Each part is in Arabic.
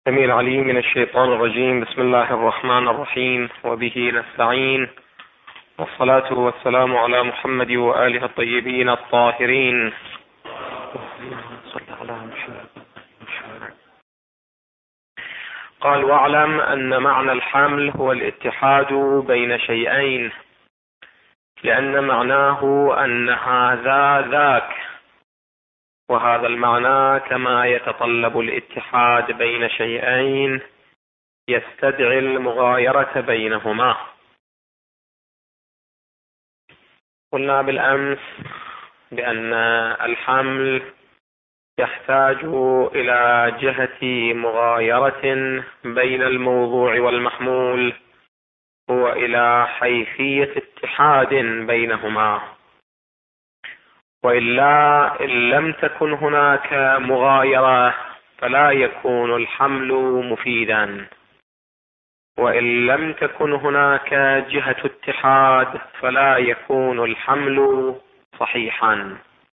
السميع العليم من الشيطان الرجيم. بسم الله الرحمن الرحيم، وبه نستعين، والصلاة والسلام على محمد وآله الطيبين الطاهرين. قال: واعلم أن معنى الحمل هو الاتحاد بين شيئين، لأن معناه أن هذا ذاك، وهذا المعنى كما يتطلب الاتحاد بين شيئين يستدعي المغايرة بينهما. قلنا بالأمس بأن الحمل يحتاج إلى جهة مغايرة بين الموضوع والمحمول، وإلى حيثية اتحاد بينهما، وإلا إن لم تكن هناك مغايرة فلا يكون الحمل مفيدا، وإن لم تكن هناك جهة اتحاد فلا يكون الحمل صحيحا.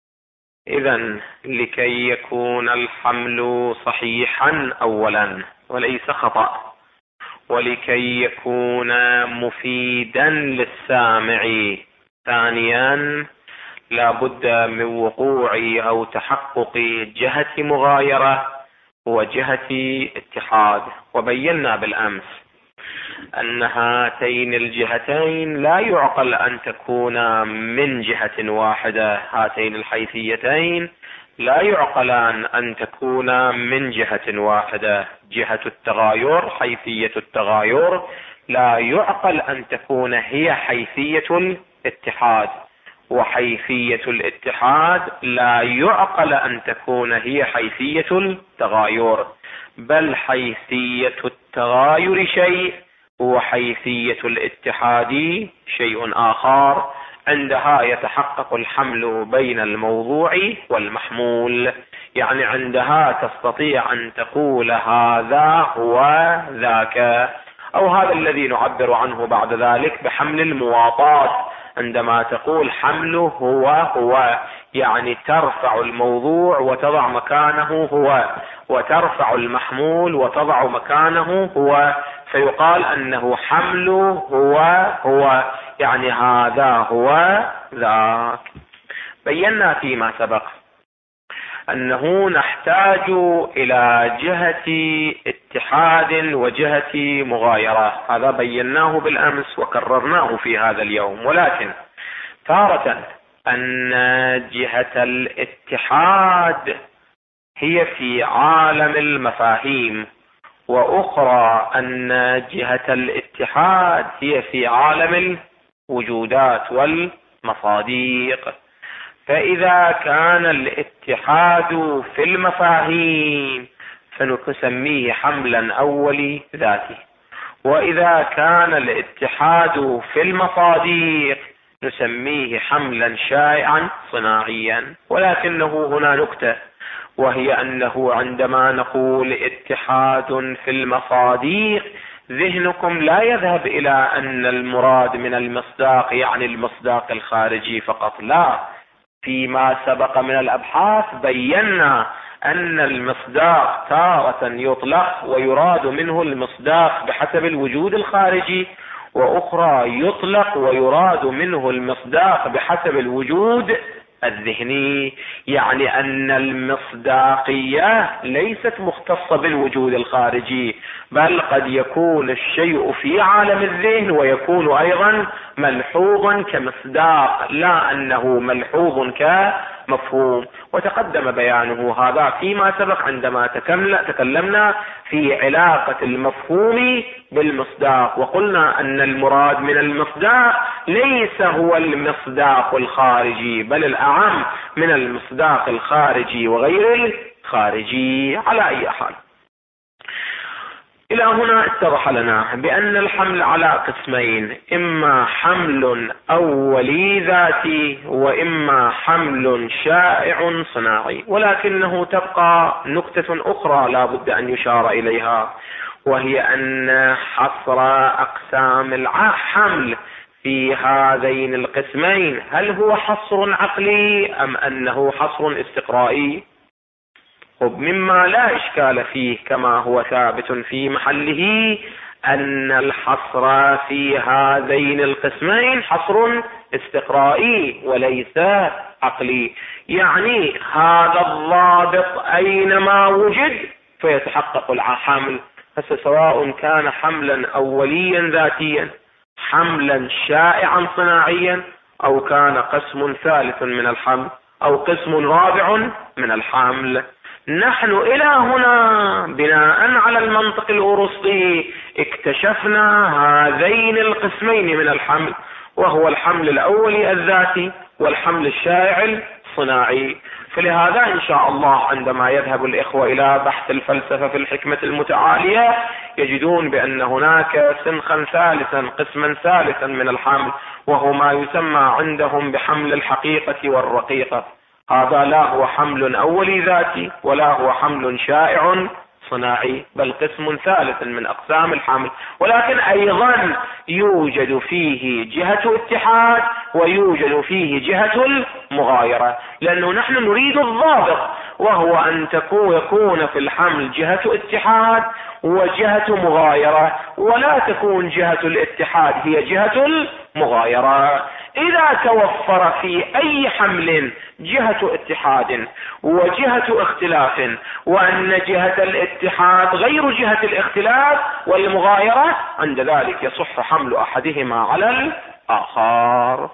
إذن لكي يكون الحمل صحيحا أولا وليس خطأ، ولكي يكون مفيدا للسامع ثانيا، لا بد من وقوع أو تحقق جهة مغايرة وجهة اتحاد. وبينا بالأمس أن هاتين الجهتين لا يعقل أن تكون من جهة واحدة، هاتين الحيثيتين لا يعقلان أن تكون من جهة واحدة. جهة التغاير، حيثية التغاير، لا يعقل أن تكون هي حيثية الاتحاد، وحيثية الاتحاد لا يعقل أن تكون هي حيثية التغاير، بل حيثية التغاير شيء وحيثية الاتحاد شيء آخر. عندها يتحقق الحمل بين الموضوع والمحمول، يعني عندها تستطيع أن تقول هذا هو ذاك، أو هذا الذي نعبر عنه بعد ذلك بحمل المواطاة. عندما تقول حمله هو يعني ترفع الموضوع وتضع مكانه هو، وترفع المحمول وتضع مكانه هو، فيقال أنه حمله هو يعني هذا هو ذاك. بينا فيما سبق أنه نحتاج إلى جهة اتحاد وجهة مغايرة، هذا بيناه بالأمس وكررناه في هذا اليوم. ولكن تارة أن جهة الاتحاد هي في عالم المفاهيم، وأخرى أن جهة الاتحاد هي في عالم الوجودات والمصاديق. فإذا كان الاتحاد في المفاهيم فنسميه حملا أولي ذاتي، وإذا كان الاتحاد في المصاديق نسميه حملا شائعا صناعيا. ولكنه هنا نكتة، وهي أنه عندما نقول اتحاد في المصاديق ذهنكم لا يذهب إلى أن المراد من المصداق يعني المصداق الخارجي فقط، لا. فيما سبق من الأبحاث بينا أن المصداق تارة يطلق ويراد منه المصداق بحسب الوجود الخارجي، وأخرى يطلق ويراد منه المصداق بحسب الوجود الذهني، يعني أن المصداقية ليست مختصة بالوجود الخارجي، بل قد يكون الشيء في عالم الذهن ويكون أيضا ملحوظا كمصداق، لا أنه ملحوظ كمفهوم. وتقدم بيانه هذا فيما سبق عندما تكلمنا في علاقة المفهوم بالمصداق، وقلنا أن المراد من المصداق ليس هو المصداق الخارجي، بل الأعم من المصداق الخارجي وغير الخارجي. على أي حال، إلى هنا اتضح لنا بأن الحمل على قسمين: إما حمل أولي ذاتي، وإما حمل شائع صناعي. ولكنه تبقى نكتة أخرى لا بد أن يشار إليها، وهي أن حصر أقسام الحمل في هذين القسمين هل هو حصر عقلي أم أنه حصر استقرائي؟ مما لا إشكال فيه كما هو ثابت في محله أن الحصر في هذين القسمين حصر استقرائي وليس عقلي، يعني هذا الضابط أينما وجد فيتحقق الحمل. سواء كان حملا أوليا ذاتيا، حملا شائعا صناعيا، أو كان قسم ثالث من الحمل أو قسم رابع من الحمل. نحن إلى هنا بناء على المنطق الأرسطي اكتشفنا هذين القسمين من الحمل، وهو الحمل الأولي الذاتي والحمل الشائع الصناعي. فلهذا إن شاء الله عندما يذهب الإخوة إلى بحث الفلسفة في الحكمة المتعالية يجدون بأن هناك سنخا ثالثا، قسما ثالثا من الحمل، وهو ما يسمى عندهم بحمل الحقيقة والرقيقة. هذا لا هو حمل أولي ذاتي ولا هو حمل شائع صناعي، بل قسم ثالث من أقسام الحمل، ولكن أيضا يوجد فيه جهة اتحاد ويوجد فيه جهة المغايرة، لأنه نحن نريد الضابط، وهو أن يكون في الحمل جهة اتحاد وجهة مغايرة، ولا تكون جهة الاتحاد هي جهة المغايرة. إذا توفر في أي حمل جهة اتحاد وجهة اختلاف، وأن جهة الاتحاد غير جهة الاختلاف والمغايرة، عند ذلك يصح حمل أحدهما على الآخر.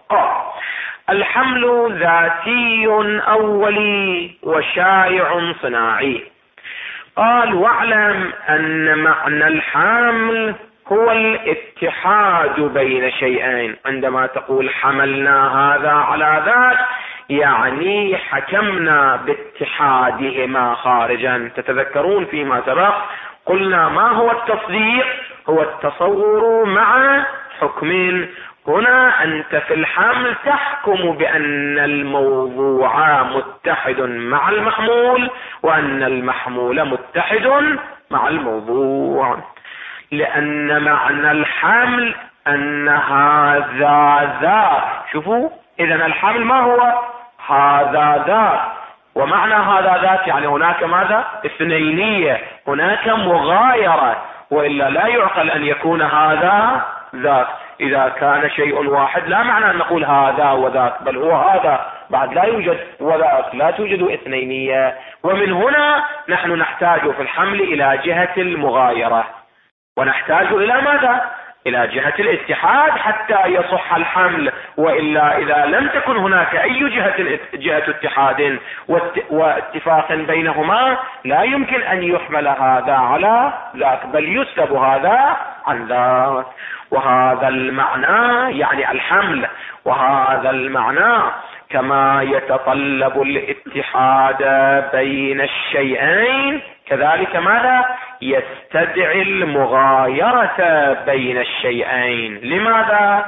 الحمل ذاتي أولي وشائع صناعي. قال: واعلم أن معنى الحمل هو الاتحاد بين شيئين. عندما تقول حملنا هذا على ذاك، يعني حكمنا باتحادهما خارجا. تتذكرون فيما سبق قلنا ما هو التصديق؟ هو التصور مع حكم. هنا أنت في الحمل تحكم بأن الموضوع متحد مع المحمول، وأن المحمول متحد مع الموضوع، لأن معنى الحمل أن هذا ذاك. شوفوا، إذن الحمل ما هو؟ هذا ذاك. ومعنى هذا ذاك يعني هناك ماذا؟ اثنينية، هناك مغايرة، وإلا لا يعقل أن يكون هذا ذاك. إذا كان شيء واحد لا معنى أن نقول هذا وذاك، بل هو هذا بعد لا يوجد وذاك، لا توجد اثنينية. ومن هنا نحن نحتاج في الحمل إلى جهة المغايرة، ونحتاج إلى ماذا؟ إلى جهة الاتحاد حتى يصح الحمل، وإلا إذا لم تكن هناك أي جهة اتحاد واتفاق بينهما لا يمكن أن يحمل هذا على ذاك، بل يسلب هذا عن ذاك. وهذا المعنى يعني الحمل، وهذا المعنى كما يتطلب الاتحاد بين الشيئين كذلك ماذا؟ يستدعي المغايرة بين الشيئين. لماذا؟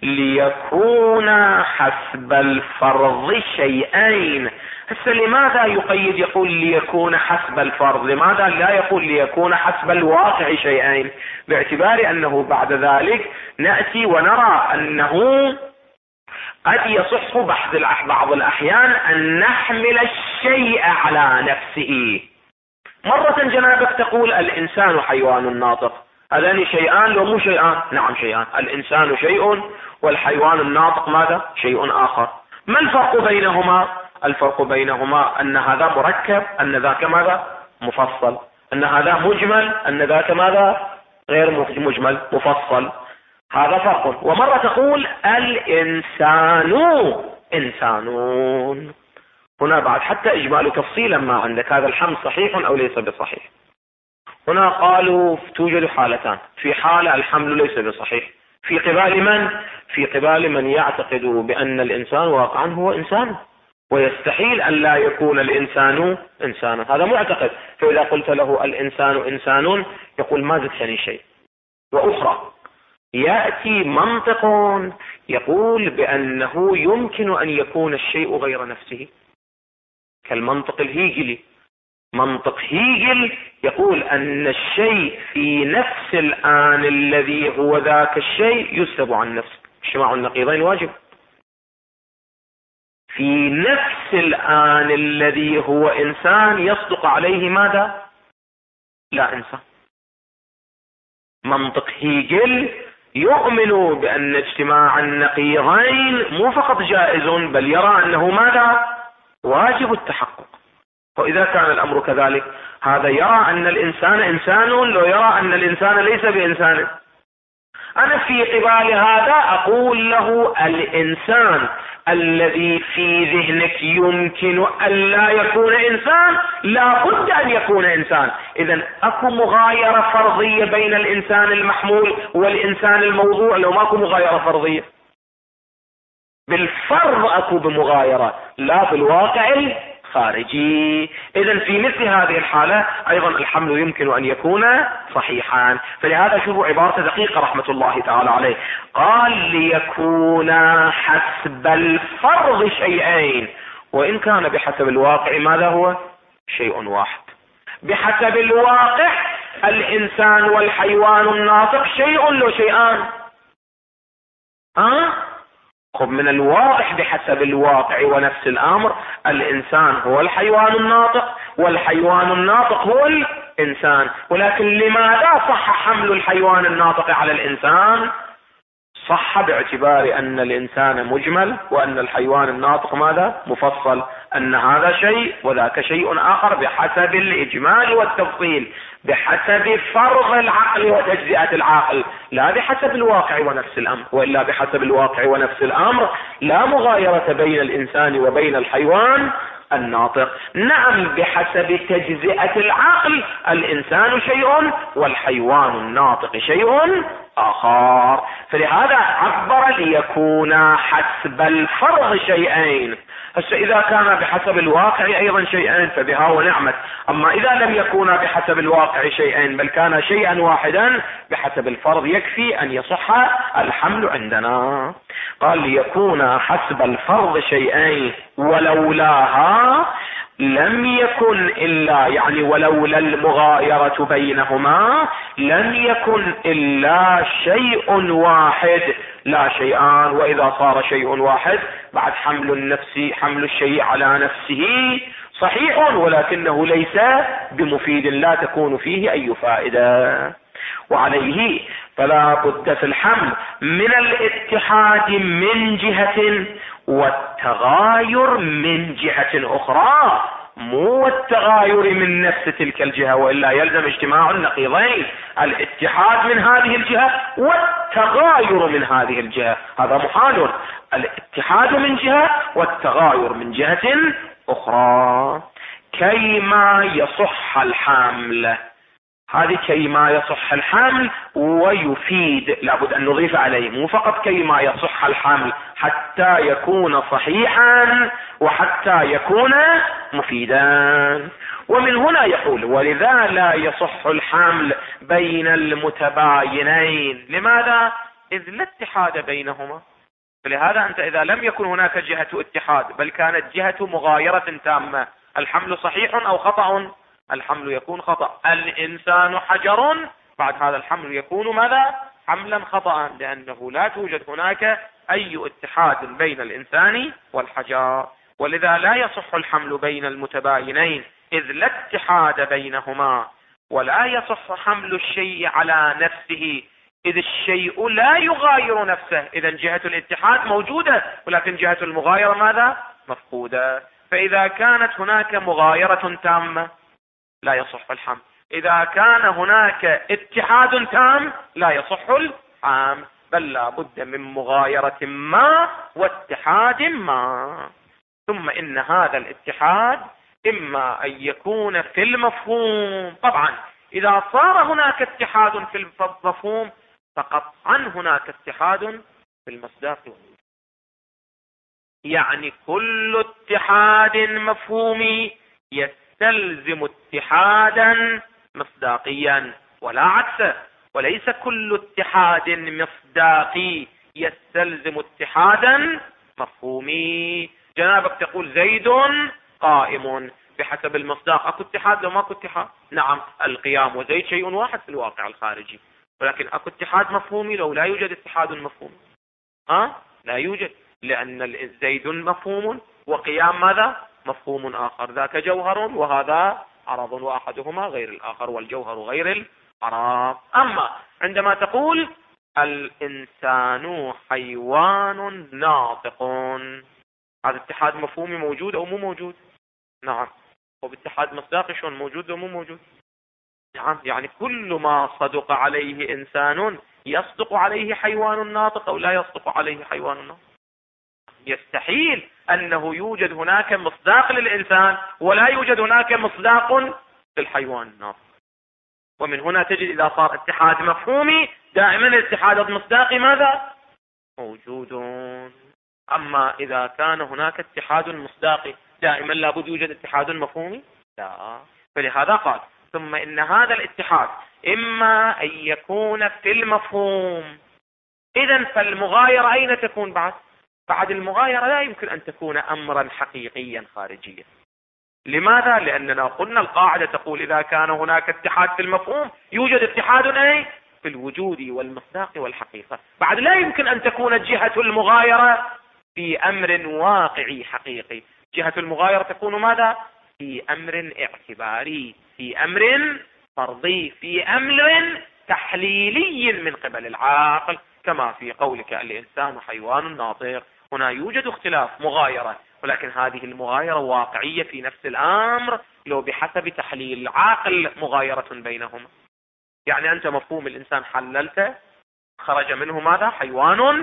ليكون حسب الفرض شيئين. هسه لماذا يقيد يقول ليكون حسب الفرض؟ لماذا لا يقول ليكون حسب الواقع شيئين؟ باعتبار أنه بعد ذلك نأتي ونرى أنه قد يصح بعض الأحيان أن نحمل الشيء على نفسه. مرة جنابك تقول الإنسان حيوان ناطق، هذان شيئان لو مو شيئان؟ نعم شيئان، الإنسان شيء والحيوان الناطق ماذا؟ شيء آخر. ما الفرق بينهما؟ الفرق بينهما أن هذا مركب، أن ذاك ماذا؟ مفصل، أن هذا مجمل، أن ذاك ماذا؟ غير مجمل مفصل. هذا فرق. ومرة تقول الإنسان إنسانون. هنا بعد حتى إجمال تفصيلا ما عندك، هذا الحمل صحيح أو ليس بصحيح. هنا قالوا توجد حالتان، في حالة الحمل ليس بصحيح، في قبال من؟ في قبال من يعتقد بأن الإنسان واقعا هو إنسان، ويستحيل أن لا يكون الإنسان إنسانا، هذا معتقد. فإذا قلت له الإنسان إنسان يقول ما زدتني شيء. وأخرى يأتي منطق يقول بأنه يمكن أن يكون الشيء غير نفسه، كالمنطق الهيجلي. منطق هيجل يقول أن الشيء في نفس الآن الذي هو ذاك الشيء يسلب عن نفسه. اجتماع النقيضين واجب. في نفس الآن الذي هو إنسان يصدق عليه ماذا؟ لا إنسان. منطق هيجل يؤمن بأن اجتماع النقيضين مو فقط جائز بل يرى أنه ماذا؟ واجب التحقق. وإذا كان الأمر كذلك هذا يرى أن الإنسان إنسان، لو يرى أن الإنسان ليس بإنسان. أنا في قبال هذا أقول له الإنسان الذي في ذهنك يمكن أن لا يكون إنسان لا بد أن يكون إنسان. إذن أكو مغايرة فرضية بين الإنسان المحمول والإنسان الموضوع؟ لو ماكو مغايرة فرضية بالفرض أكو بمغايرة، لا بالواقع خارجي. إذن في مثل هذه الحالة أيضا الحمل يمكن أن يكون صحيحا. فلهذا شوفوا عبارة دقيقة رحمة الله تعالى عليه، قال ليكون حسب الفرض شيئين، وإن كان بحسب الواقع ماذا هو؟ شيء واحد. بحسب الواقع الإنسان والحيوان الناطق شيء لو شيئان. خب من الواضح بحسب الواقع ونفس الأمر الإنسان هو الحيوان الناطق والحيوان الناطق هو الإنسان. ولكن لماذا صح حمل الحيوان الناطق على الإنسان؟ صح باعتبار أن الإنسان مجمل وأن الحيوان الناطق ماذا؟ مفصل، أن هذا شيء وذاك شيء آخر بحسب الإجمال والتفصيل، بحسب فرض العقل وتجزئة العقل، لا بحسب الواقع ونفس الأمر. وإلا بحسب الواقع ونفس الأمر لا مغايرة بين الإنسان وبين الحيوان الناطق. نعم بحسب تجزئة العقل الإنسان شيء والحيوان الناطق شيء آخر. فلهذا عبر ليكون حسب الفرض شيئين. هسه إذا كان بحسب الواقع أيضا شيئين فبها ونعمت. أما إذا لم يكون بحسب الواقع شيئين بل كان شيئا واحدا بحسب الفرض يكفي أن يصح الحمل عندنا. قال ليكون حسب الفرض شيئين ولولاها لم يكن إلا، يعني ولولا المغايرة بينهما لم يكن إلا شيء واحد لا شيئان. وإذا صار شيء واحد بعد حمل الشيء على نفسه صحيح ولكنه ليس بمفيد، لا تكون فيه أي فائدة. وعليه فلا بد في الحمل من الاتحاد من جهة والتغاير من جهة أخرى، مو التغاير من نفس تلك الجهة، وإلا يلزم اجتماع النقيضين، الاتحاد من هذه الجهة والتغاير من هذه الجهة، هذا محال. الاتحاد من جهة والتغاير من جهة أخرى كيما يصح الحمل. هذه كيما يصح الحمل ويفيد، لابد أن نضيف عليه مو فقط كيما يصح الحمل، حتى يكون صحيحا وحتى يكون مفيدا. ومن هنا يقول ولذا لا يصح الحمل بين المتباينين. لماذا؟ إذ لا اتحاد بينهما. فلهذا أنت إذا لم يكن هناك جهة اتحاد بل كانت جهة مغايرة تامة، الحمل صحيح أو خطأ؟ الحمل يكون خطأ. الإنسان حجر، بعد هذا الحمل يكون ماذا؟ حملا خطأ، لأنه لا توجد هناك أي اتحاد بين الإنسان والحجر. ولذا لا يصح الحمل بين المتباينين إذ لا اتحاد بينهما، ولا يصح حمل الشيء على نفسه إذ الشيء لا يغاير نفسه. إذن جهة الاتحاد موجودة ولكن جهة المغايرة ماذا؟ مفقودة. فإذا كانت هناك مغايرة تامة لا يصح الحمل، إذا كان هناك اتحاد تام لا يصح الحمل، بل لا بد من مغايرة ما واتحاد ما. ثم إن هذا الاتحاد إما أن يكون في المفهوم، طبعا إذا صار هناك اتحاد في المفهوم فقطعا هناك اتحاد في المصداق، يعني كل اتحاد مفهومي يستلزم اتحادا مصداقيا ولا عكسه، وليس كل اتحاد مصداقي يستلزم اتحادا مفهومي. جنابك تقول زيد قائم، بحسب المصداق اكو اتحاد لو ماكو اتحاد؟ نعم القيام وزيد شيء واحد في الواقع الخارجي، ولكن اكو اتحاد مفهومي لو لا يوجد اتحاد مفهومي؟ لا يوجد، لان زيد مفهوم وقيام ماذا؟ مفهوم آخر، ذاك جوهر وهذا عرض، وأحدهما غير الآخر، والجوهر غير العرض. أما عندما تقول الإنسان حيوان ناطق، هذا اتحاد مفهومي موجود أو مو موجود؟ نعم. وباتحاد مصداقي شلون موجود أو مو موجود؟ نعم. يعني كل ما صدق عليه إنسان يصدق عليه حيوان ناطق أو لا يصدق عليه حيوان ناطق؟ يستحيل أنه يوجد هناك مصداق للإنسان ولا يوجد هناك مصداق للحيوان الناطق. ومن هنا تجد إذا صار اتحاد مفهومي دائما الاتحاد المصداقي ماذا؟ موجود. أما إذا كان هناك اتحاد مصداقي دائما لابد يوجد اتحاد مفهومي؟ لا. فلهذا قال ثم إن هذا الاتحاد إما أن يكون في المفهوم. إذن فالمغايرة أين تكون بعد المغايرة لا يمكن أن تكون أمرا حقيقيا خارجيا. لماذا؟ لأننا قلنا القاعدة تقول إذا كان هناك اتحاد في المفهوم يوجد اتحاد في الوجود والمصداق والحقيقة. بعد لا يمكن أن تكون جهة المغايرة في أمر واقعي حقيقي. جهة المغايرة تكون ماذا؟ في أمر اعتباري، في أمر فرضي، في أمر تحليلي من قبل العاقل، كما في قولك الإنسان حيوان ناطق. هنا يوجد اختلاف مغايرة، ولكن هذه المغايرة واقعية في نفس الأمر لو بحسب تحليل العاقل مغايرة بينهما. يعني أنت مفهوم الإنسان حللته خرج منه ماذا؟ حيوان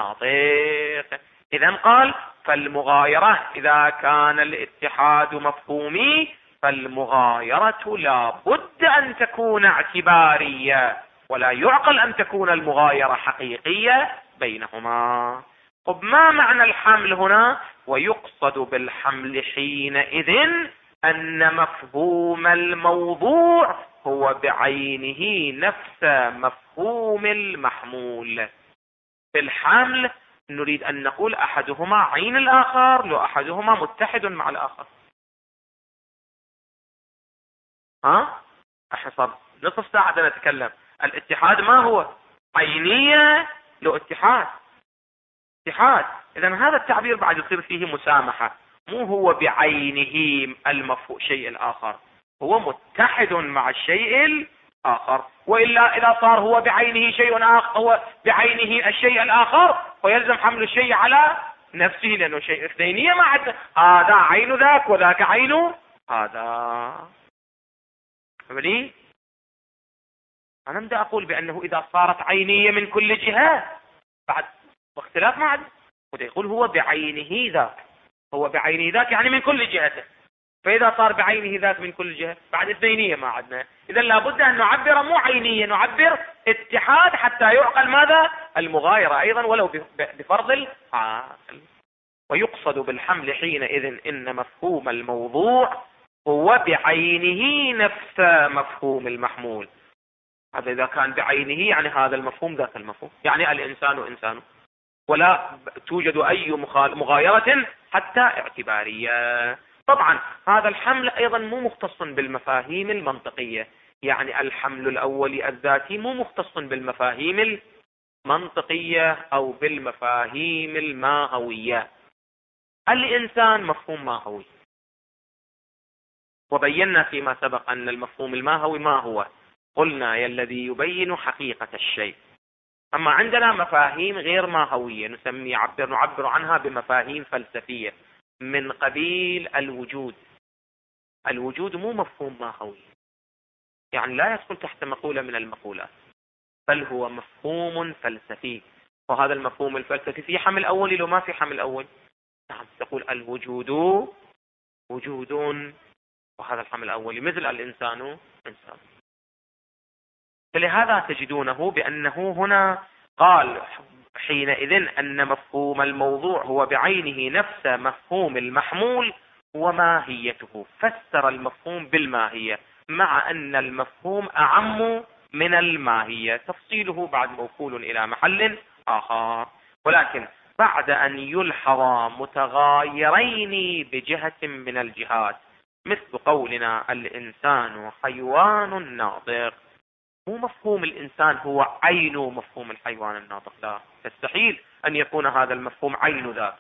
ناطق. إذن قال فالمغايرة إذا كان الاتحاد مفهومي فالمغايرة لا بد أن تكون اعتبارية، ولا يعقل أن تكون المغايرة حقيقية بينهما. طب ما معنى الحمل هنا؟ ويقصد بالحمل حينئذ أن مفهوم الموضوع هو بعينه نفس مفهوم المحمول. في الحمل نريد أن نقول أحدهما عين الآخر، لو أحدهما متحد مع الآخر. أحصل نصف ساعة نتكلم. الاتحاد ما هو؟ عينية لو اتحاد. إذن هذا التعبير بعد يصير فيه مسامحة. مو هو بعينه المفهوم شيء الآخر، هو متحد مع الشيء الآخر. وإلا إذا صار هو بعينه شيء آخر، هو بعينه الشيء الآخر، ويلزم حمل الشيء على نفسه، لأنه شيء اثنينية ما عندنا. هذا عين ذاك وذاك عين هذا. فهمني؟ أنا بدي أقول بأنه إذا صارت عينية من كل جهة بعد واختلاف ما عندنا. وده يقول هو بعينه ذاك، هو بعينه ذاك يعني من كل جهته. فإذا صار بعينه ذاك من كل جهة بعد اثنينية ما عندنا. إذا لابد أن نعبر مو عينية، نعبر اتحاد حتى يعقل ماذا؟ المغايرة أيضا ولو بفرض العاقل. ويقصد بالحمل حينئذ إن مفهوم الموضوع هو بعينه نفس مفهوم المحمول. هذا إذا كان بعينه يعني هذا المفهوم ذاك المفهوم، يعني الإنسان إنسان، ولا توجد أي مغايرة حتى اعتبارية. طبعا هذا الحمل أيضا مو مختص بالمفاهيم المنطقية. يعني الحمل الأولي الذاتي مو مختص بالمفاهيم المنطقية أو بالمفاهيم الماهوية. الإنسان مفهوم ماهوي، وبينا فيما سبق أن المفهوم الماهوي ما هو؟ قلنا الذي يبين حقيقة الشيء. أما عندنا مفاهيم غير ماهوية نعبر عنها بمفاهيم فلسفية من قبيل الوجود. الوجود مو مفهوم ماهوي، يعني لا يدخل تحت مقولة من المقولات، بل هو مفهوم فلسفي. وهذا المفهوم الفلسفي في حمل أولي لو ما في حمل أول. نعم، تقول الوجود وجود، وهذا الحمل الأولي مثل الإنسان إنسان. فلهذا تجدونه بأنه هنا قال حينئذ أن مفهوم الموضوع هو بعينه نفس مفهوم المحمول وماهيته. فسر المفهوم بالماهية، مع أن المفهوم أعم من الماهية، تفصيله بعد موصول إلى محل آخر. ولكن بعد أن يلحظ متغايرين بجهة من الجهات، مثل قولنا الإنسان حيوان ناطق، مو مفهوم الإنسان هو عين مفهوم الحيوان الناطق، لا، يستحيل أن يكون هذا المفهوم عين ذاك.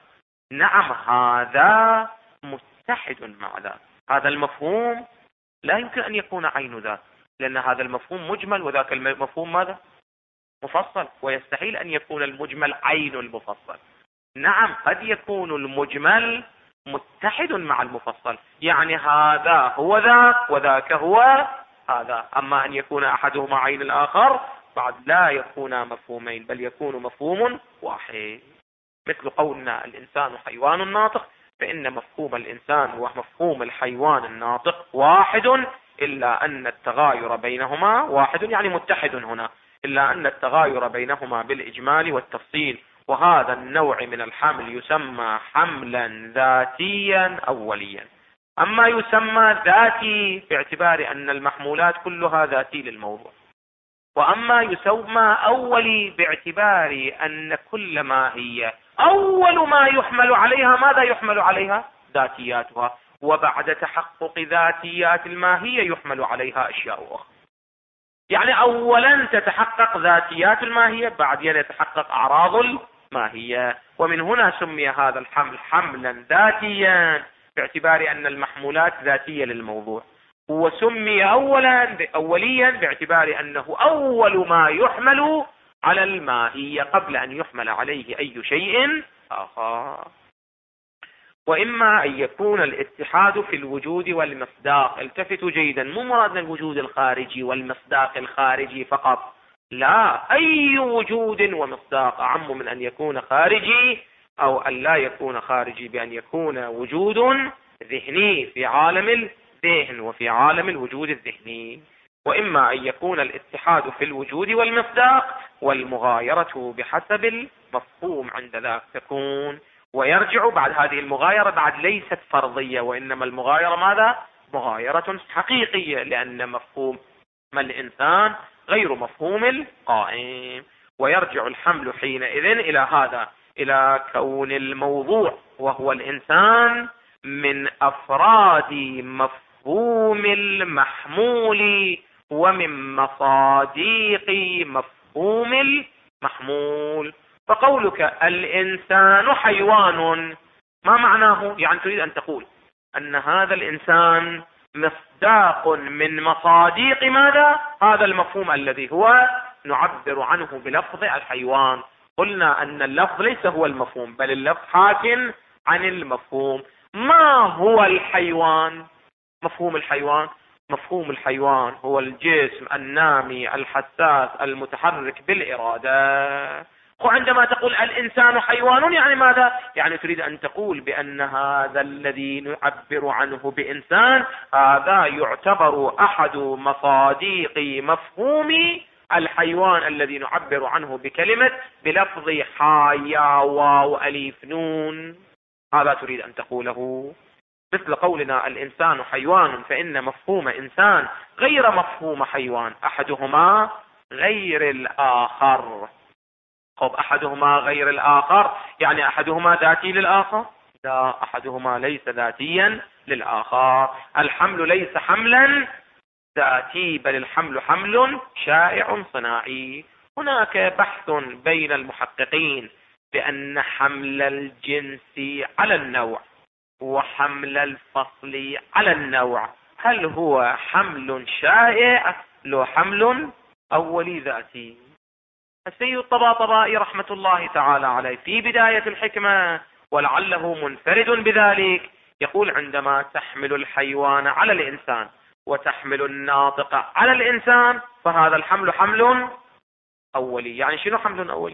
نعم هذا متحد مع ذاك. هذا المفهوم لا يمكن أن يكون عين ذاك، لأن هذا المفهوم مجمل وذاك المفهوم ماذا؟ مفصل، ويستحيل أن يكون المجمل عين المفصل. نعم قد يكون المجمل متحد مع المفصل، يعني هذا هو ذاك وذاك هو هذا، أما أن يكون أحدهما عين الآخر بعد لا يكون مفهومين، بل يكون مفهوم واحد. مثل قولنا الإنسان حيوان ناطق، فإن مفهوم الإنسان ومفهوم الحيوان الناطق واحد، إلا أن التغاير بينهما واحد، يعني متحد هنا، إلا أن التغاير بينهما بالإجمال والتفصيل. وهذا النوع من الحمل يسمى حملا ذاتيا أوليا. أما يسمى ذاتي باعتبار أن المحمولات كلها ذاتي للموضوع، وأما يسمى أولي باعتبار أن كل ما هي أول ما يحمل عليها ماذا يحمل عليها؟ ذاتياتها، وبعد تحقق ذاتيات الماهية يحمل عليها أشياء أخرى. يعني أولا تتحقق ذاتيات الماهية، بعدين يتحقق أعراض الماهية. ومن هنا سمي هذا الحمل حملا ذاتيا باعتبار أن المحمولات ذاتية للموضوع، وسمي أوليا باعتبار أنه أول ما يحمل على الماهية قبل أن يحمل عليه أي شيء آخر. وإما أن يكون الاتحاد في الوجود والمصداق. التفتوا جيدا، مو مرادنا الوجود الخارجي والمصداق الخارجي فقط، لا، أي وجود ومصداق أعم من أن يكون خارجي أو أن لا يكون خارجي، بأن يكون وجود ذهني في عالم الذهن وفي عالم الوجود الذهني. وإما أن يكون الاتحاد في الوجود والمصداق، والمغايرة بحسب المفهوم عند ذاك تكون. ويرجع بعد هذه المغايرة بعد ليست فرضية، وإنما المغايرة ماذا؟ مغايرة حقيقية، لأن مفهوم الإنسان غير مفهوم القائم. ويرجع الحمل حينئذ إلى هذا، إلى كون الموضوع وهو الإنسان من أفراد مفهوم المحمول ومن مصاديق مفهوم المحمول. فقولك الإنسان حيوان ما معناه؟ يعني تريد أن تقول أن هذا الإنسان مصداق من مصاديق ماذا؟ هذا المفهوم الذي هو نعبر عنه بلفظ الحيوان. قلنا أن اللفظ ليس هو المفهوم، بل اللفظ حاكٍ عن المفهوم. ما هو الحيوان؟ مفهوم الحيوان، مفهوم الحيوان هو الجسم النامي الحساس المتحرك بالإرادة. وعندما تقول الإنسان حيوان يعني ماذا؟ يعني تريد أن تقول بأن هذا الذي نعبر عنه بإنسان هذا يعتبر أحد مصاديق مفهوم الحيوان الذي نعبر عنه بكلمة بلفظ حيا واو أليف نون. هذا تريد أن تقوله. مثل قولنا الإنسان حيوان، فإن مفهوم إنسان غير مفهوم حيوان، أحدهما غير الآخر. طب أحدهما غير الآخر يعني أحدهما ذاتي للآخر؟ لا، أحدهما ليس ذاتيا للآخر. الحمل ليس حملا ذاتي، بل الحمل حمل شائع صناعي. هناك بحث بين المحققين بأن حمل الجنس على النوع وحمل الفصل على النوع هل هو حمل شائع لو حمل أولي ذاتي؟ السيد الطباطبائي رحمة الله تعالى عليه في بداية الحكمة، ولعله منفرد بذلك، يقول عندما تحمل الحيوان على الإنسان وتحمل الناطق على الإنسان فهذا الحمل حمل أولي. يعني شنو حمل أولي؟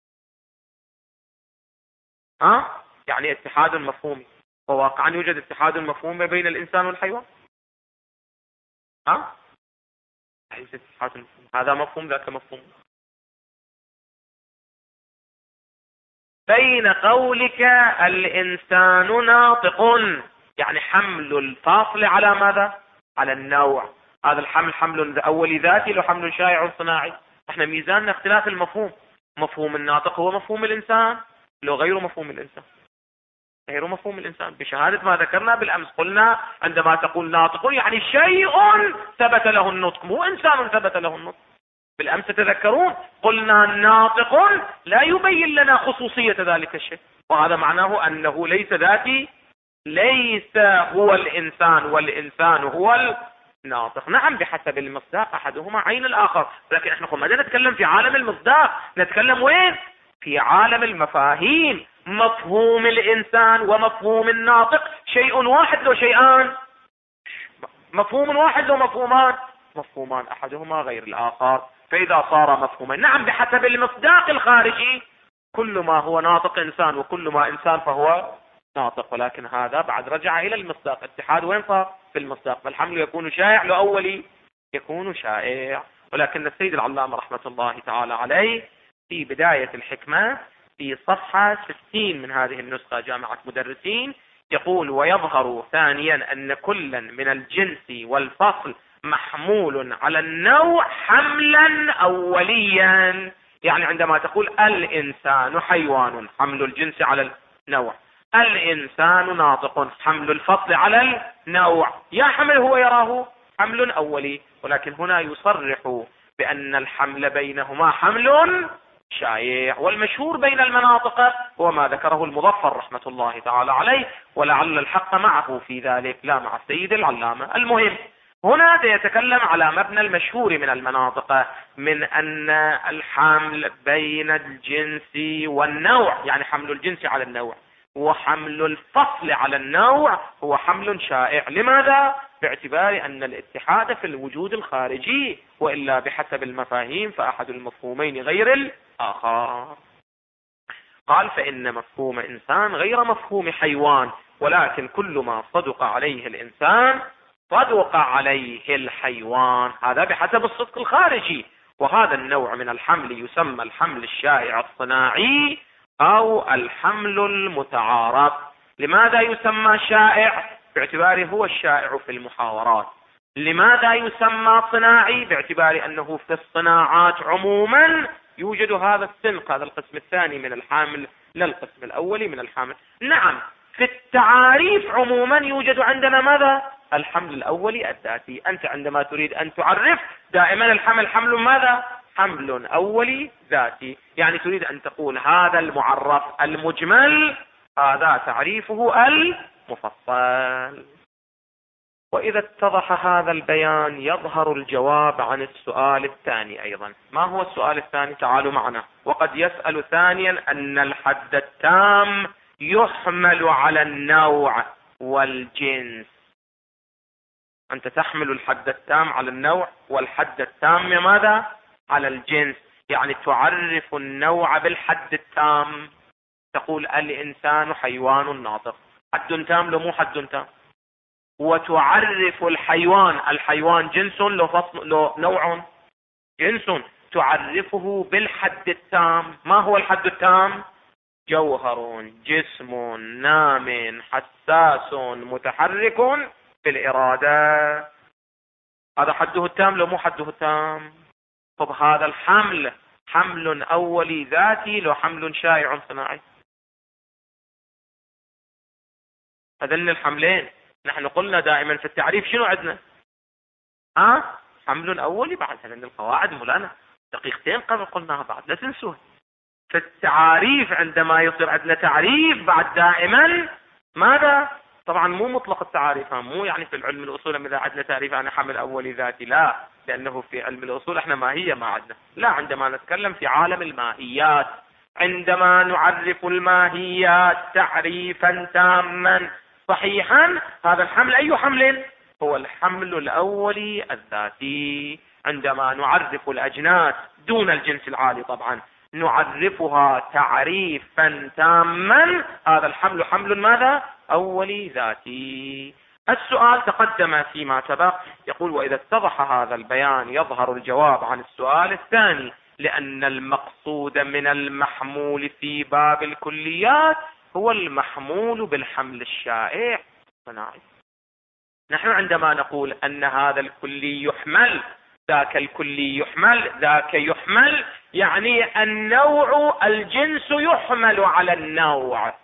يعني اتحاد مفهومي، وواقعا يوجد اتحاد مفهومي بين الإنسان والحيوان. ليس اتحاد مفهوم، هذا مفهوم ذاك مفهوم. بين قولك الإنسان ناطق يعني حمل الفاصل على ماذا؟ على النوع. هذا الحمل حمل أولي ذاتي لو حمل شائع صناعي. احنا ميزاننا اختلاف المفهوم. مفهوم الناطق هو مفهوم الإنسان لو غير مفهوم الإنسان، غير مفهوم الإنسان. بشهادة ما ذكرنا بالأمس قلنا عندما تقول ناطق يعني شيء ثبت له النطق، مو إنسان ثبت له النطق. بالأمس تذكرون قلنا ناطق لا يبين لنا خصوصية ذلك الشيء، وهذا معناه أنه ليس ذاتي، ليس هو الإنسان والإنسان هو الناطق. نعم بحسب المصداق، أحدهما عين الآخر، لكن احنا ما نتكلم في عالم المصداق، نتكلم وين؟ في عالم المفاهيم. مفهوم الإنسان ومفهوم الناطق شيء واحد لو شيئان؟ مفهوم واحد لو مفهومان؟ مفهومان، أحدهما غير الآخر. فإذا صار مفهوما، نعم بحسب المصداق الخارجي كل ما هو ناطق إنسان، وكل ما إنسان فهو ناطق، ولكن هذا بعد رجع إلى المصداق. اتحاد وين صار؟ في المصداق. فالحمل يكون شائع لو أولي يكون شائع. ولكن السيد العلامة رحمة الله تعالى عليه في بداية الحكمة في صفحة 60 من هذه النسخة جامعة مدرسين يقول: ويظهر ثانيا أن كلا من الجنس والفصل محمول على النوع حملا أوليا. يعني عندما تقول الإنسان حيوان، حمل الجنس على النوع، الإنسان ناطق، حمل الفصل على النوع، يا حمل هو يراه حمل أولي. ولكن هنا يصرح بأن الحمل بينهما حمل شائع. والمشهور بين المناطق هو ما ذكره المظفر رحمة الله تعالى عليه، ولعل الحق معه في ذلك لا مع السيد العلامة. المهم هنا يتكلم على مبنى المشهور من المناطق، من أن الحمل بين الجنس والنوع، يعني حمل الجنس على النوع وحمل الفصل على النوع هو حمل شائع. لماذا؟ باعتبار أن الاتحاد في الوجود الخارجي، وإلا بحسب المفاهيم فأحد المفهومين غير الآخر. قال: فإن مفهوم إنسان غير مفهوم حيوان، ولكن كل ما صدق عليه الإنسان صدق عليه الحيوان، هذا بحسب الصدق الخارجي. وهذا النوع من الحمل يسمى الحمل الشائع الصناعي أو الحمل المتعارف. لماذا يسمى شائع؟ باعتباره هو الشائع في المحاورات. لماذا يسمى صناعي؟ باعتبار أنه في الصناعات عموما يوجد هذا السنق، هذا القسم الثاني من الحامل لا القسم الأولي من الحامل. نعم في التعاريف عموما يوجد عندنا ماذا؟ الحمل الأولي الذاتي. أنت عندما تريد أن تعرف دائما الحمل حمل ماذا؟ حمل أولي ذاتي. يعني تريد أن تقول هذا المعرف المجمل هذا تعريفه المفصل. وإذا اتضح هذا البيان يظهر الجواب عن السؤال الثاني أيضا. ما هو السؤال الثاني؟ تعالوا معنا. وقد يسأل ثانيا أن الحد التام يحمل على النوع والجنس. أنت تحمل الحد التام على النوع والحد التام ماذا؟ على الجنس. يعني تعرف النوع بالحد التام، تقول الإنسان حيوان ناطق، حد تام لو مو حد تام. وتعرف الحيوان جنس لو نوع جنس، تعرفه بالحد التام. ما هو الحد التام؟ جوهر جسم نام حساس متحرك بالإرادة، هذا حده التام لو مو حده التام. طب هذا الحمل حمل أولي ذاتي لو حمل شائع صناعي؟ هذين الحملين نحن قلنا دائما في التعريف شنو عندنا؟ حمل أولي. بعد هذين القواعد مولانا دقيقتين قبل قلناها بعد لا تنسوها. في التعريف عندما يصير عندنا تعريف بعد دائما ماذا؟ طبعا مو مطلق التعاريف، مو يعني في العلم الأصول إذا عندنا تعريف عن حمل أولي ذاتي، لا، لأنه في علم الأصول احنا ماهية ما عندنا، لا، عندما نتكلم في عالم الماهيات، عندما نعرف الماهيات تعريفا تاما صحيحا، هذا الحمل أي حمل؟ هو الحمل الأولي الذاتي. عندما نعرف الأجناس دون الجنس العالي طبعا نعرفها تعريفا تاما، هذا الحمل حمل ماذا؟ أولي ذاتي. السؤال تقدم فيما سبق، يقول: وإذا اتضح هذا البيان يظهر الجواب عن السؤال الثاني، لأن المقصود من المحمول في باب الكليات هو المحمول بالحمل الشائع صناعي. نحن عندما نقول أن هذا الكلي يحمل، ذاك الكلي يحمل، ذاك يحمل، يعني النوع الجنس يحمل على النوع،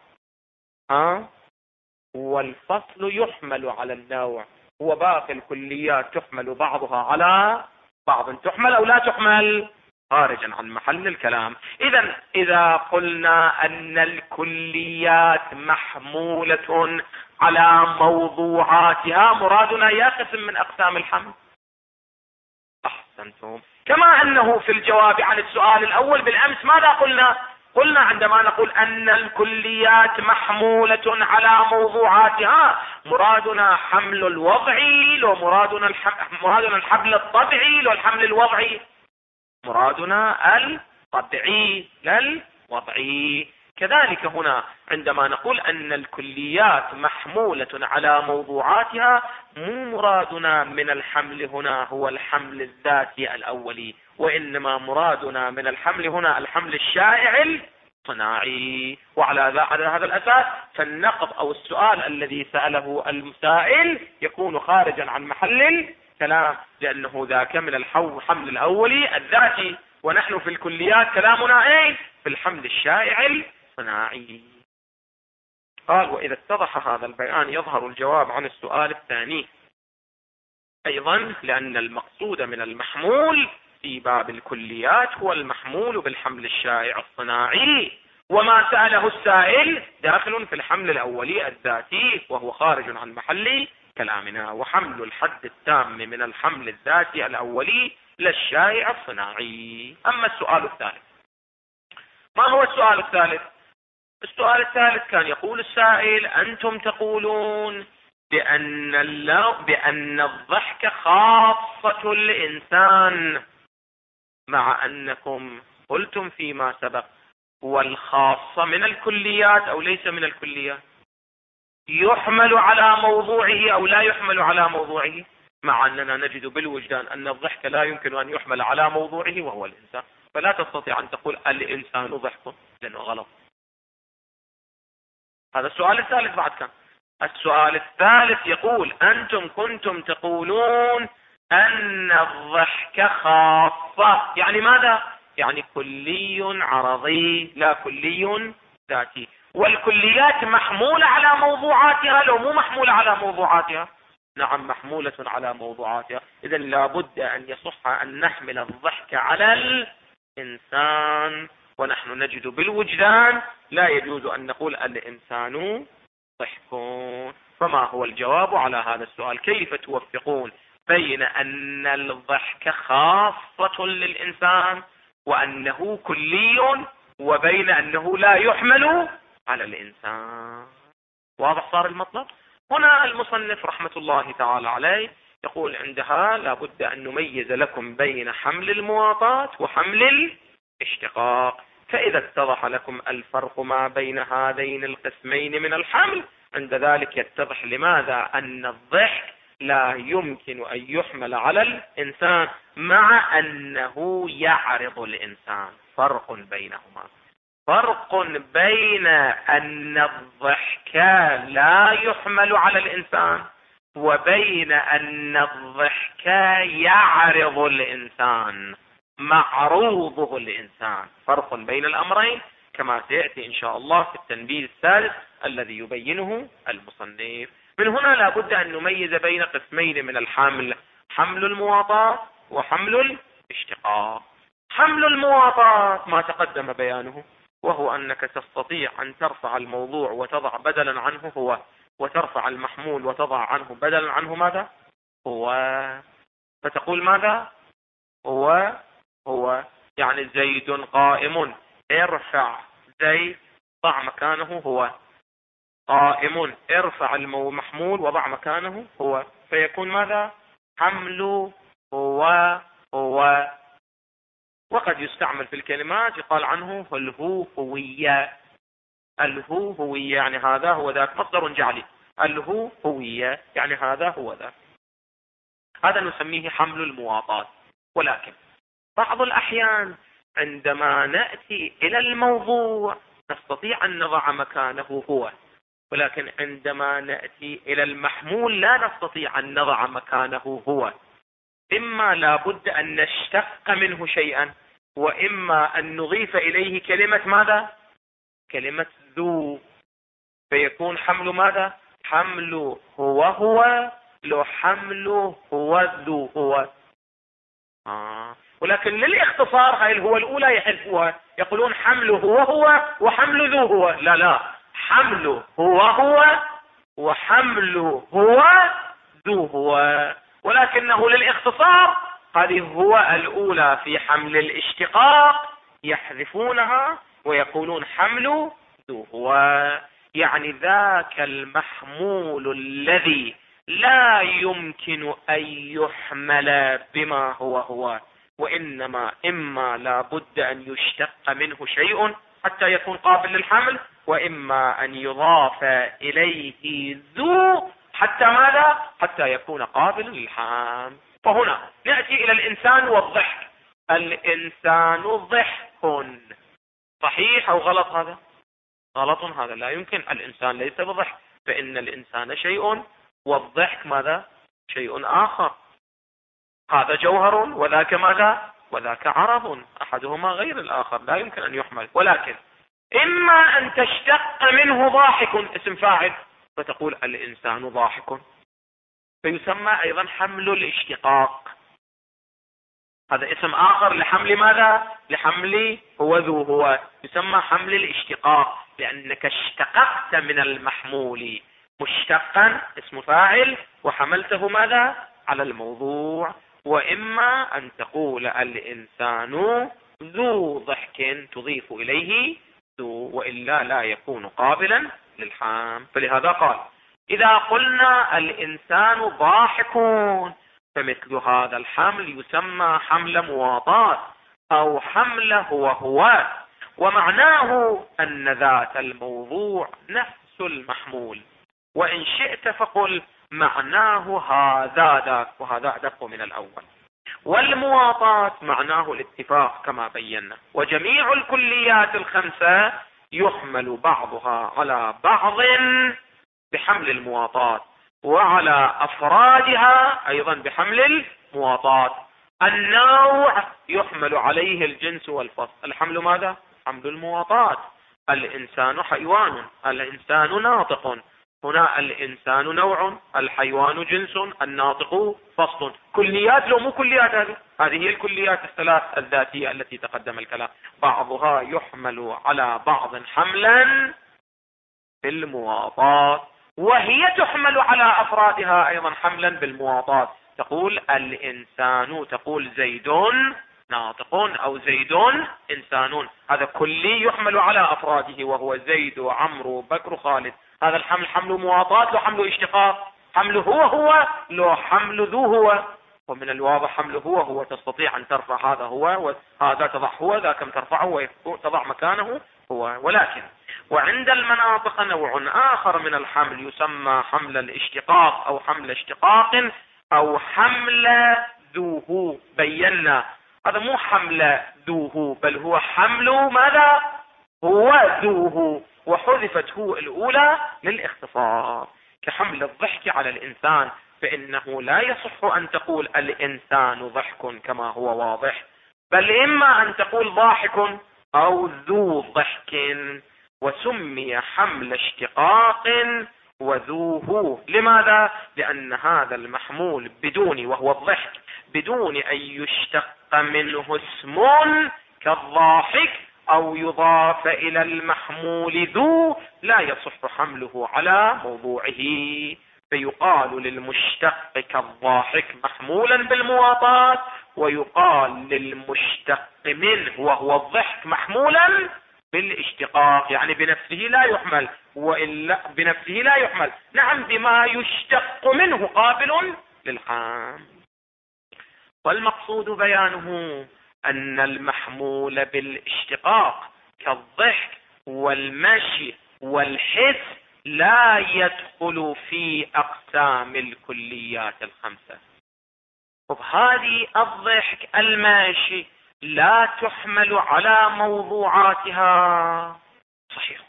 والفصل يحمل على النوع، وباقي الكليات تحمل بعضها على بعض. تحمل أو لا تحمل؟ خارجا عن محل الكلام. إذا قلنا أن الكليات محمولة على موضوعاتها، مرادنا يا قسم من أقسام الحمل. أحسنتم. كما أنه في الجواب عن السؤال الأول بالأمس ماذا قلنا عندما نقول أن الكليات محمولة على موضوعاتها، مرادنا حمل الوضعي، لو مرادنا الحمل الطبيعي، لو الحمل الوضعي، مرادنا الطبيعي لا الوضعي. كذلك هنا عندما نقول أن الكليات محمولة على موضوعاتها، مو مرادنا من الحمل هنا هو الحمل الذاتي الأولي، وإنما مرادنا من الحمل هنا الحمل الشائع الصناعي. وعلى هذا الأساس فالنقض أو السؤال الذي سأله المسائل يكون خارجا عن محل الكلام، لأنه ذاك من الحمل الأولي الذاتي، ونحن في الكليات كلامنا في الحمل الشائع الصناعي. قال: وإذا اتضح هذا البيان يظهر الجواب عن السؤال الثاني أيضا، لأن المقصود من المحمول في باب الكليات هو المحمول بالحمل الشائع الصناعي، وما سأله السائل داخل في الحمل الأولي الذاتي وهو خارج عن محل كلامنا، وحمل الحد التام من الحمل الذاتي الأولي للشائع الصناعي. أما السؤال الثالث، ما هو السؤال الثالث؟ السؤال الثالث كان يقول السائل: أنتم تقولون بأن الضحك خاصة الإنسان، مع أنكم قلتم فيما سبق والخاصة من الكليات أو ليس من الكليات، يحمل على موضوعه أو لا يحمل على موضوعه، مع أننا نجد بالوجدان أن الضحك لا يمكن أن يحمل على موضوعه وهو الإنسان، فلا تستطيع أن تقول الإنسان ضحك، لأنه غلط. هذا السؤال الثالث. بعد كان السؤال الثالث يقول: أنتم كنتم تقولون أن الضحك خاصة، يعني ماذا؟ يعني كلي عرضي لا كلي ذاتي، والكليات محمولة على موضوعاتها لو مو محمولة على موضوعاتها؟ نعم محمولة على موضوعاتها. إذا لابد أن يصح أن نحمل الضحك على الإنسان، ونحن نجد بالوجدان لا يجوز أن نقول الإنسان ضحكون. فما هو الجواب على هذا السؤال؟ كيف توفقون بين أن الضحك خاصة للإنسان وأنه كلي، وبين أنه لا يحمل على الإنسان؟ واضح صار المطلب؟ هنا المصنف رحمة الله تعالى عليه يقول عندها لابد أن نميز لكم بين حمل المواطاة وحمل الاشتقاق. فإذا اتضح لكم الفرق ما بين هذين القسمين من الحمل، عند ذلك يتضح لماذا أن الضحك لا يمكن أن يحمل على الإنسان مع أنه يعرض الإنسان. فرق بينهما، فرق بين أن الضحك لا يحمل على الإنسان وبين أن الضحك يعرض الإنسان، معروضه الإنسان. فرق بين الأمرين كما سيأتي إن شاء الله في التنبيه الثالث الذي يبينه المصنف. من هنا لابد أن نميز بين قسمين من الحمل: حمل المواطاة وحمل الاشتقاق. حمل المواطاة ما تقدم بيانه، وهو أنك تستطيع أن ترفع الموضوع وتضع بدلا عنه هو، وترفع المحمول وتضع عنه بدلا عنه ماذا؟ هو. فتقول ماذا؟ هو يعني زيد قائم، ارفع زيد ضع مكانه هو. قائم، ارفع المحمول وضع مكانه هو، فيكون ماذا؟ حمل هو. وقد يستعمل في الكلمات يقال عنه الهوية. الهوية يعني هذا هو ذاك، مصدر جعلي. الهوية يعني هذا هو ذاك. هذا نسميه حمل المواطاة. ولكن بعض الأحيان عندما نأتي إلى الموضوع نستطيع أن نضع مكانه هو، ولكن عندما نأتي إلى المحمول لا نستطيع أن نضع مكانه هو. إما لابد أن نشتق منه شيئا، وإما أن نضيف إليه كلمة ماذا؟ كلمة ذو، فيكون حمل ماذا؟ حمل هو لو حمل هو ذو هو. ولكن للاختصار هاي الهو الأولى يحذفوها، يقولون حمل هو وحمل ذو هو. لا، حمل هو وحمل هو ذو هو، ولكنه للاختصار هذه هو الأولى في حمل الاشتقاق يحذفونها ويقولون حمل ذو هو، يعني ذاك المحمول الذي لا يمكن أن يحمل بما هو، وإنما إما لا بد أن يشتق منه شيء حتى يكون قابل للحمل، وإما أن يضاف إليه ذو حتى ماذا؟ حتى يكون قابل للحمل. فهنا نأتي إلى الإنسان والضحك. الإنسان ضحك، صحيح أو غلط؟ هذا غلط، هذا لا يمكن. الإنسان ليس بضحك، فإن الإنسان شيء والضحك ماذا؟ شيء آخر. هذا جوهر وذاك ماذا؟ وذاك عرض، أحدهما غير الآخر، لا يمكن أن يحمل. ولكن إما أن تشتق منه ضاحك اسم فاعل فتقول الإنسان ضاحك، فيسمى أيضا حمل الاشتقاق. هذا اسم آخر لحمل ماذا؟ لحمل هو ذو هو، يسمى حمل الاشتقاق، لأنك اشتققت من المحمول مشتقا اسم فاعل وحملته ماذا؟ على الموضوع. وإما أن تقول الإنسان ذو ضحك تضيف إليه ذو، وإلا لا يكون قابلا للحمل. فلهذا قال إذا قلنا الإنسان ضاحك فمثل هذا الحمل يسمى حمل مواطاة أو حمل هو، ومعناه أن ذات الموضوع نفس المحمول، وإن شئت فقل معناه هذا ذاك، وهذا أدق من الأول. والمواطاة معناه الاتفاق كما بينا. وجميع الكليات الخمسة يحمل بعضها على بعض بحمل المواطاة، وعلى أفرادها أيضا بحمل المواطاة. النوع يحمل عليه الجنس والفصل. الحمل ماذا؟ حمل المواطاة. الإنسان حيوان، الإنسان ناطق، هنا الإنسان نوع، الحيوان جنس، الناطق فصل. كليات لو مو كليات، هذه هي الكليات الثلاث الذاتية التي تقدم الكلام. بعضها يحمل على بعض حملا في المواطاة، وهي تحمل على أفرادها أيضا حملا بالمواطاة. تقول الإنسان، تقول زيد ناطق أو زيد إنسان، هذا كلي يحمل على أفراده وهو زيد وعمرو بكر خالد. هذا الحمل حمل مواطاة لو حمل اشتقاق، حمل هو لو حمل ذو هو. ومن الواضح حمل هو تستطيع أن ترفع هذا هو وهذا تضع هو، ذاك ترفعه وتضع مكانه هو. ولكن وعند المناطق نوع آخر من الحمل يسمى حمل الاشتقاق أو حمل اشتقاق أو حمل ذوه. بينا هذا مو حمل ذوه، بل هو حمل ماذا؟ هو ذوه، وحذفت هو الأولى للاختصار. كحمل الضحك على الإنسان، فإنه لا يصح أن تقول الإنسان ضحك كما هو واضح، بل إما أن تقول ضاحك أو ذو ضحك. وسمي حمل اشتقاق وذوه. لماذا؟ لأن هذا المحمول بدون، وهو الضحك، بدون أن يشتق منه اسم كالضاحك أو يضاف إلى المحمول ذو لا يصح حمله على موضوعه. فيقال للمشتق كالضاحك محمولا بالمواطاة، ويقال للمشتق منه وهو الضحك محمولا بالاشتقاق، يعني بنفسه لا يحمل، وإلا بنفسه لا يحمل، نعم بما يشتق منه قابل للحمل. والمقصود بيانه أن المحمول بالاشتقاق كالضحك والمشي والحس لا يدخل في أقسام الكليات الخمسة. وبهذه الضحك المشي لا تحمل على موضوعاتها، صحيح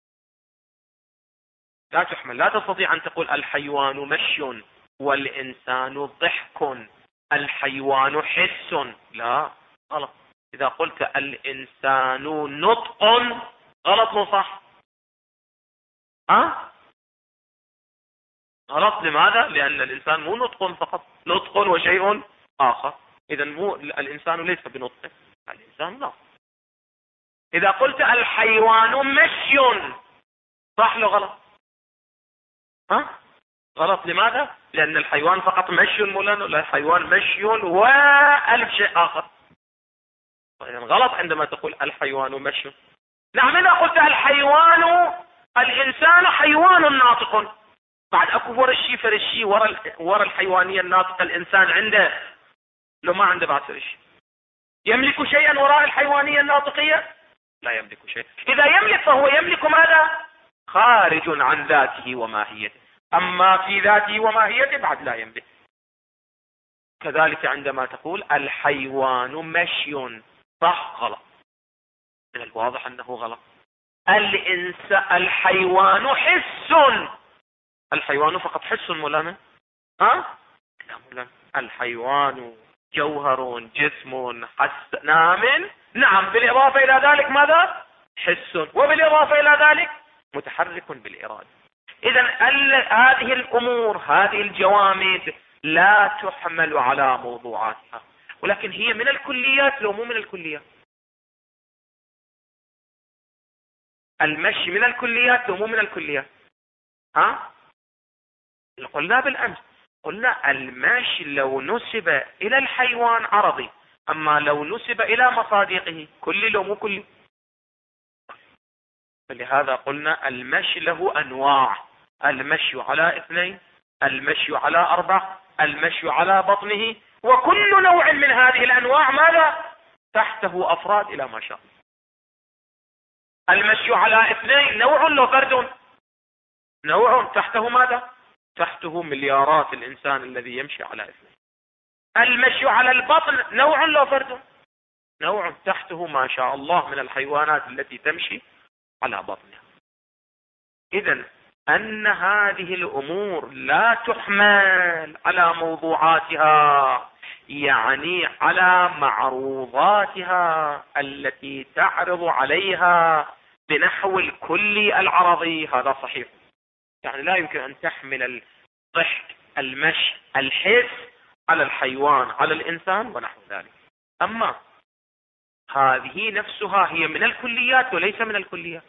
لا تحمل. لا تستطيع أن تقول الحيوان مشي والإنسان ضحك، الحيوان حس، لا، غلط. إذا قلت الإنسان نطق غلط مو صح؟ غلط. لماذا؟ لأن الإنسان مو نطق فقط، نطق وشيء آخر. إذا مو الإنسان ليس بنطق، الإنسان لا. إذا قلت الحيوان مشي، صح لو غلط؟ غلط. لماذا؟ لأن الحيوان فقط مشي مولانا، لا، الحيوان مشي وألف شيء آخر. إذا غلط عندما تقول الحيوان مشي. نعم، إذا قلت الحيوان، الإنسان حيوان ناطق، بعد أكو ورا الشيء فرشي ورا الحيوانية الناطقة الإنسان عنده، لو ما عنده بعد فرشي. يملك شيئا وراء الحيوانية الناطقية؟ لا يملك شيء. إذا يملك فهو يملك ماذا؟ خارج عن ذاته وماهيته، أما في ذاته وماهيته بعد لا يملك. كذلك عندما تقول الحيوان مشي، صح غلط؟ من الواضح أنه غلط. الحيوان حس، الحيوان فقط حس مولانا؟ لا مولانا، الحيوان جوهر، جسم، حس، نعم، بالإضافة إلى ذلك ماذا؟ حس، وبالإضافة إلى ذلك متحرك بالإرادة. إذا هذه الأمور، هذه الجوامد لا تحمل على موضوعاتها، ولكن هي من الكليات لو مو من الكليات. المشي من الكليات لو مو من الكليات. قلنا بالأمس، قلنا المشي لو نسب إلى الحيوان عرضي، أما لو نسب إلى مصادقه كلي لو مو كلي. فلهذا قلنا المشي له أنواع: المشي على 2، المشي على 4، المشي على بطنه، وكل نوع من هذه الأنواع ماذا؟ تحته أفراد إلى ما شاء. المشي على 2 نوع لو فرد؟ نوع. تحته ماذا؟ تحته مليارات الإنسان الذي يمشي على 2. المشي على البطن نوع لو فرد؟ نوع. تحته ما شاء الله من الحيوانات التي تمشي على بطنها. إذن أن هذه الأمور لا تحمل على موضوعاتها، يعني على معروضاتها التي تعرض عليها بنحو الكلي العرضي، هذا صحيح. يعني لا يمكن أن تحمل الضحك، المشي، الحس على الحيوان، على الإنسان ونحو ذلك. أما هذه نفسها هي من الكليات وليس من الكليات.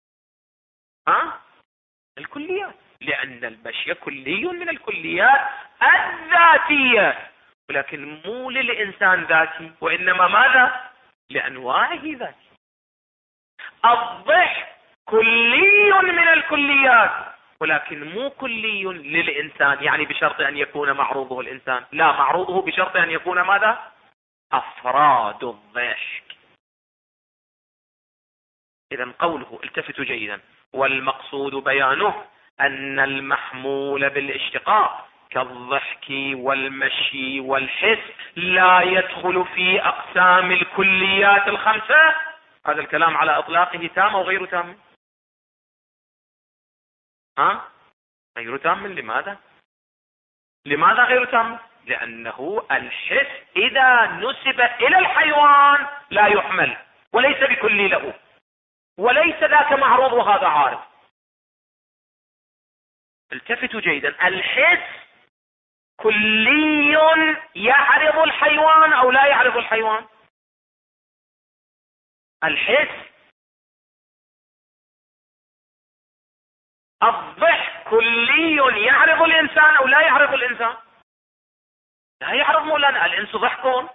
الكليات، لأن المشي كلي من الكليات الذاتية، ولكن مو للإنسان ذاتي، وإنما ماذا؟ لأنواعه ذاتي. الضحك كلي من الكليات، ولكن مو كلي للإنسان، يعني بشرط أن يكون معروضه الإنسان، لا، معروضه بشرط أن يكون ماذا؟ أفراد الضحك. إذن قوله، التفتوا جيدا، والمقصود بيانه أن المحمول بالاشتقاق كالضحك والمشي والحس لا يدخل في أقسام الكليات ال5. هذا الكلام على إطلاقه تام أو غير تام؟ غير تام. لماذا؟ لماذا غير تام؟ لأنه الحس إذا نسب إلى الحيوان لا يحمل، وليس بكلي له، وليس ذاك معروض وهذا عارض. التفتوا جيدا، الحس كلي يعرض الحيوان أو لا يعرض الحيوان؟ الحس. الضحك كلي يعرض الإنسان أو لا يعرض الإنسان؟ لا يعرض مولانا. الإنس ضحكون.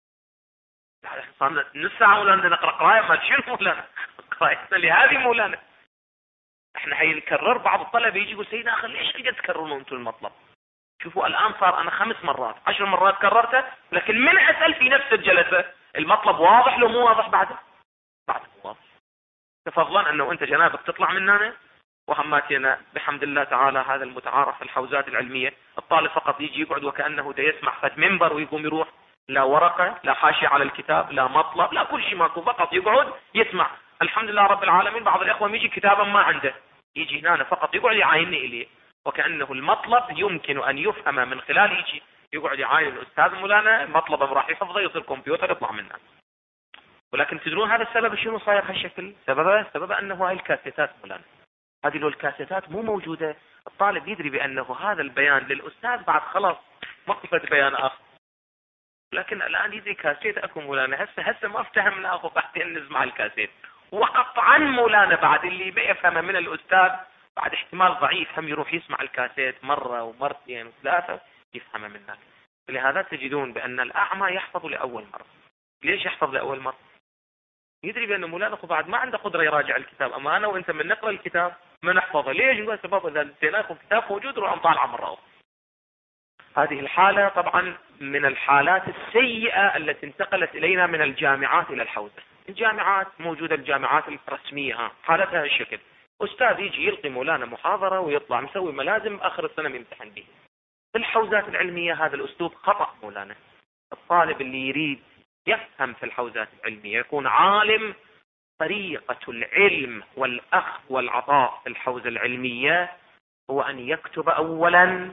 صار نص ساعة مولانا نقرأ قراية ما تشيل مولانا، قرايتنا لهذه مولانا. احنا هي نكرر، بعض الطلبة يجي يقول سيدنا أخي ليش قد تكررون أنتم المطلب؟ شوفوا الآن صار أنا 5 مرات 10 مرات كررته، لكن من أسأل في نفس الجلسة المطلب واضح لو مو واضح بعده واضح. تفضلا أنه أنت جنابك تطلع مننا، وهماتنا بحمد الله تعالى هذا المتعارف في الحوزات العلمية، الطالب فقط يجي يقعد وكأنه دا يسمع فد منبر ويقوم يروح، لا ورقة، لا حاشية على الكتاب، لا مطلب، لا كل شيء ماكو، فقط يقعد يسمع. الحمد لله رب العالمين. بعض الإخوة يجي كتابا ما عنده، يجي هنا فقط يقعد يعاينني إليه، وكأنه المطلب يمكن أن يفهم من خلال يجي يقعد يعاين الأستاذ مولانا مطلبه راح يحفظه، يصير كمبيوتر يطلع منه. ولكن تدرون هذا السبب شنو صاير هالشكل؟ سبب أنه هاي الكاسيتات مولانا، هذه لو الكاسيتات مو موجودة الطالب يدري بأنه هذا البيان للأستاذ بعد خلاص ما في بيان آخر. لكن الآن يجي كاسيت أكو مولانا هسه ما افتهمنا أخو بعدين نسمع الكاسيت. وقطعا مولانا بعد اللي بيفهمه من الأستاذ بعد احتمال ضعيف هم يروح يسمع الكاسيت مرة ومرتين وثلاثة يفهمه منك. لهذا تجدون بأن الأعمى يحفظ لأول مرة. ليش يحفظ لأول مرة؟ يدري بأن مولانا أخو بعد ما عنده قدرة يراجع الكتاب. أما أنا وأنت من نقرأ الكتاب ما نحفظه. ليش؟ يقول سبب إذا ادينا أخو الكتاب موجود روح طالعة مرة أخرى. هذه الحالة طبعا من الحالات السيئة التي انتقلت إلينا من الجامعات إلى الحوزة. الجامعات موجودة الجامعات الرسمية حالتها الشكل، أستاذ يجي يلقي مولانا محاضرة ويطلع مسوي ملازم آخر السنة يمتحن به. في الحوزات العلمية هذا الأسلوب خطأ مولانا. الطالب اللي يريد يفهم في الحوزات العلمية يكون عالم طريقة العلم والأخذ والعطاء في الحوزة العلمية هو أن يكتب أولا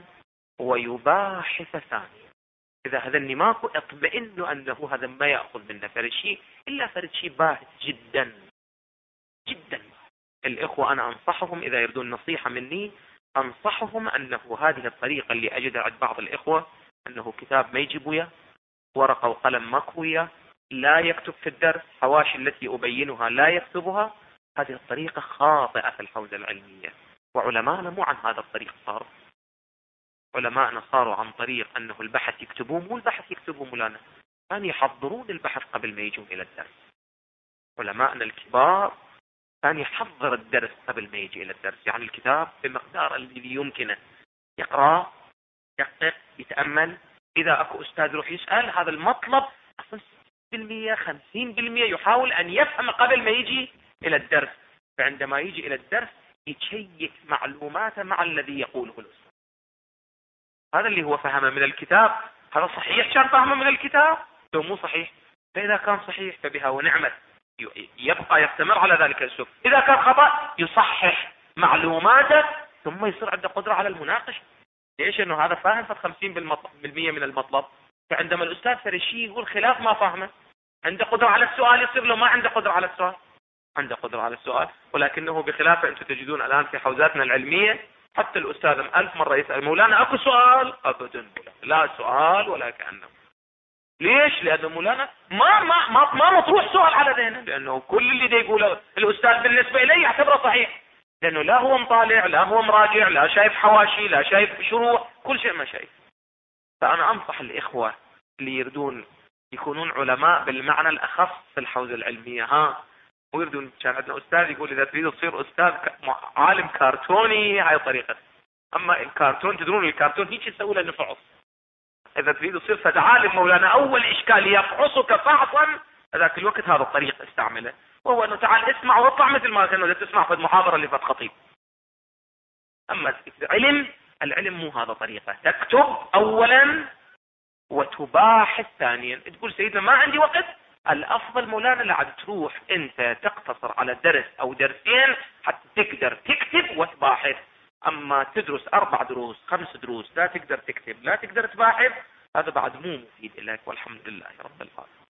ويباحث ثانيا. إذا هذا النماق اطمئن أنه هذا ما يأخذ منا فرد شيء إلا فرد شيء باحث جدا جدا. الإخوة أنا أنصحهم إذا يردون نصيحة مني أنصحهم أنه هذه الطريقة اللي أجدها عند بعض الإخوة أنه كتاب ما يجيب وياه، ورقة وقلم مكوية، لا يكتب في الدرس، حواشي التي أبينها لا يكتبها. هذه الطريقة خاطئة في الحوزة العلمية. وعلماءنا مو عن هذا الطريق صاروا. علماءنا صاروا عن طريق أنه البحث يكتبوه، مو البحث يكتبوه مولانا، كانوا يحضرون البحث قبل ما يجون إلى الدرس. علماءنا الكبار كان يحضر الدرس قبل ما يجي إلى الدرس، يعني الكتاب بمقدار اللي يمكنه يقرأ يدقق يتأمل. إذا أكو أستاذ يروح يسأل هذا المطلب 60% 50% يحاول أن يفهم قبل ما يجي إلى الدرس. فعندما يجي إلى الدرس يتشيك معلوماته مع الذي يقوله الأستاذ. هذا اللي هو فهمه من الكتاب هذا صحيح كان فهمه من الكتاب لو مو صحيح. فإذا كان صحيح فبها ونعمت يبقى يستمر على ذلك الأسلوب. إذا كان خطأ يصحح معلوماته ثم يصير عنده قدرة على المناقشة. ليش؟ انه هذا فاهم 50% من المطلب. فعندما الاستاذ فرشي يقول خلاف ما فاهمه عنده قدرة على السؤال، يصير له ما عنده قدرة على السؤال، عنده قدرة على السؤال. ولكنه بخلاف انتم تجدون الان في حوزاتنا العلمية حتى الاستاذ 1000 مرة يسأل مولانا اكو سؤال ابدا لا سؤال ولا كأنه. ليش؟ لانه مولانا ما مطروح سؤال على ذهنه، لانه كل اللي دا يقوله الاستاذ بالنسبة اليه يعتبره صحيح، لانه لا هو مطالع لا هو مراجع لا شايف حواشي لا شايف شروح كل شيء ما شايف. فانا انصح الاخوة اللي يردون يكونون علماء بالمعنى الاخص في الحوزة العلمية ويردون. كان عندنا استاذ يقول اذا تريد تصير استاذ عالم كرتوني هاي طريقة. اما الكرتون تدرون الكرتون هيك يسوي له نفعص. اذا تريد تصير فد عالم مولانا اول اشكال يفعصك فعصا ذاك الوقت هذا الطريق استعمله، وهو انه تعال اسمع واطلع مثل ما كانوا تسمع في المحاضرة اللي فات خطيب. اما العلم مو هذا طريقة. تكتب اولا وتباحث ثانيا. تقول سيدنا ما عندي وقت، الافضل مولانا لعد تروح انت تقتصر على درس او درسين حتى تقدر تكتب وتباحث. اما تدرس 4 دروس 5 دروس لا تقدر تكتب لا تقدر تباحث هذا بعد مو مفيد لك. والحمد لله رب العالمين.